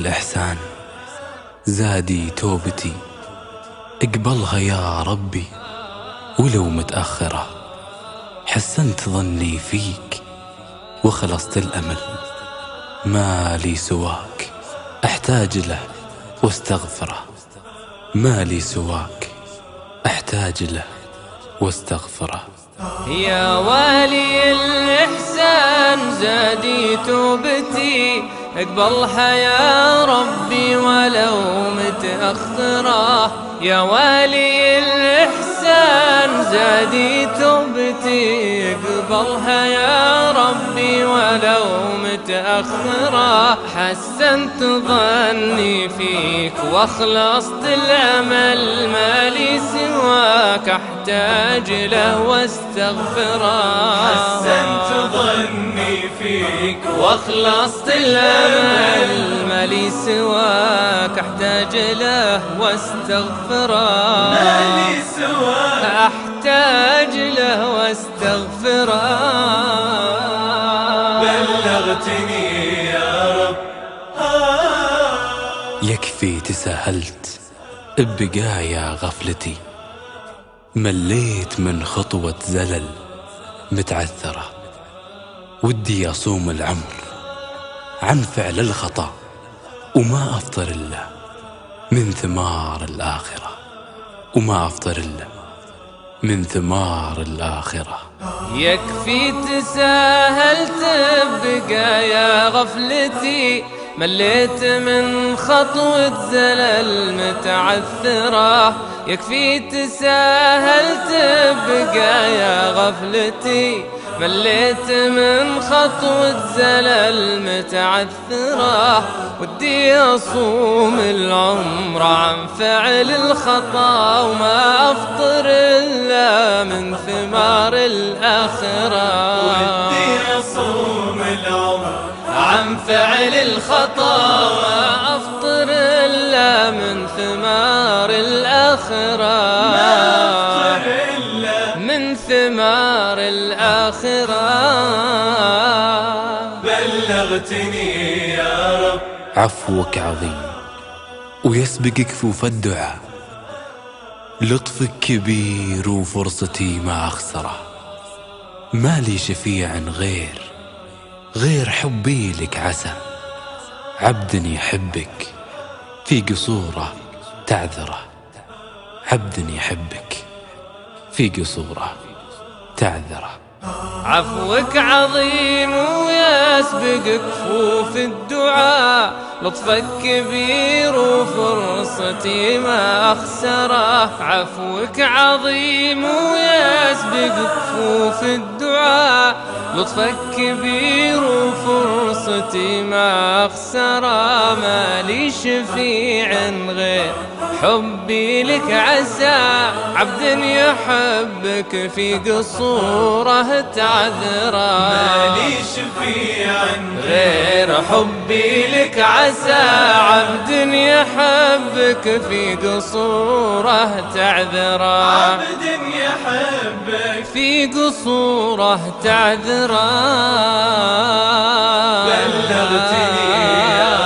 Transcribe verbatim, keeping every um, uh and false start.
الإحسان زادي توبتي، اقبلها يا ربي ولو متأخرة. حسنت ظني فيك وخلصت الأمل، ما لي سواك أحتاج له واستغفره. ما لي سواك أحتاج له واستغفره. يا والي الإحسان زادي توبتي، اقبلها يا ربي ولو متأخرة. يا والي الإحسان زادي توبتي، اقبلها يا ربي ولو متأخرة. حسنت ظني فيك واخلصت الأمل، ما لي سواك أحتاج له واستغفره. حسنت ظني فيك واخلصت الأمل، ما لي سواك أحتاج له واستغفره. ما لي سواك أحتاج له واستغفره. بلغتني يا رب. يكفي تساهلت ببقايا غفلتي، مليت من خطوة زلل متعثرة. ودي أصوم العمر عن فعل الخطأ، وما أفطر إلا من ثمار الآخرة. وما أفطر إلا من ثمار الآخرة. يكفي تساهلت ببقايا غفلتي، مليت من خطوة زلل متعثرة. يكفي تساهلت ببقايا غفلتي، مليت من خطوة زلل متعثرة. ودي أصوم العمر عن فعل الخطأ، وما أفطر إلا من ثمار الآخرة. ودي أصوم العمر عن فعل الخطأ، وما أفطر إلا من ثمار الآخرة. ما أفطر إلا من ثمار الآخرة. بلغتني يا رب. عفوك عظيم ويسبق كفوف الدعاء، لطفك كبير وفرصتي ما أخسره. ما لي شفيع غير غير حبي لك عسى، عبد يحبك في قصوره تعذره. عبد يحبك في قصوره تعذره. عفوك عظيم ويسبق كفوف الدعاء، لطفك كبير وفرصتي ما أخسره. عفوك عظيم ويسبق كفوف الدعاء، لطفك كبير وفرصتي ما أخسره. ما لي شفيع غير حبي لك عسى، عبد يحبك في قصوره تعذره. ما لي شفيع غير حبي لك عسى، عبد يحبك في قصوره تعذره. عبد يحبك في قصوره تعذره. بلغتني يا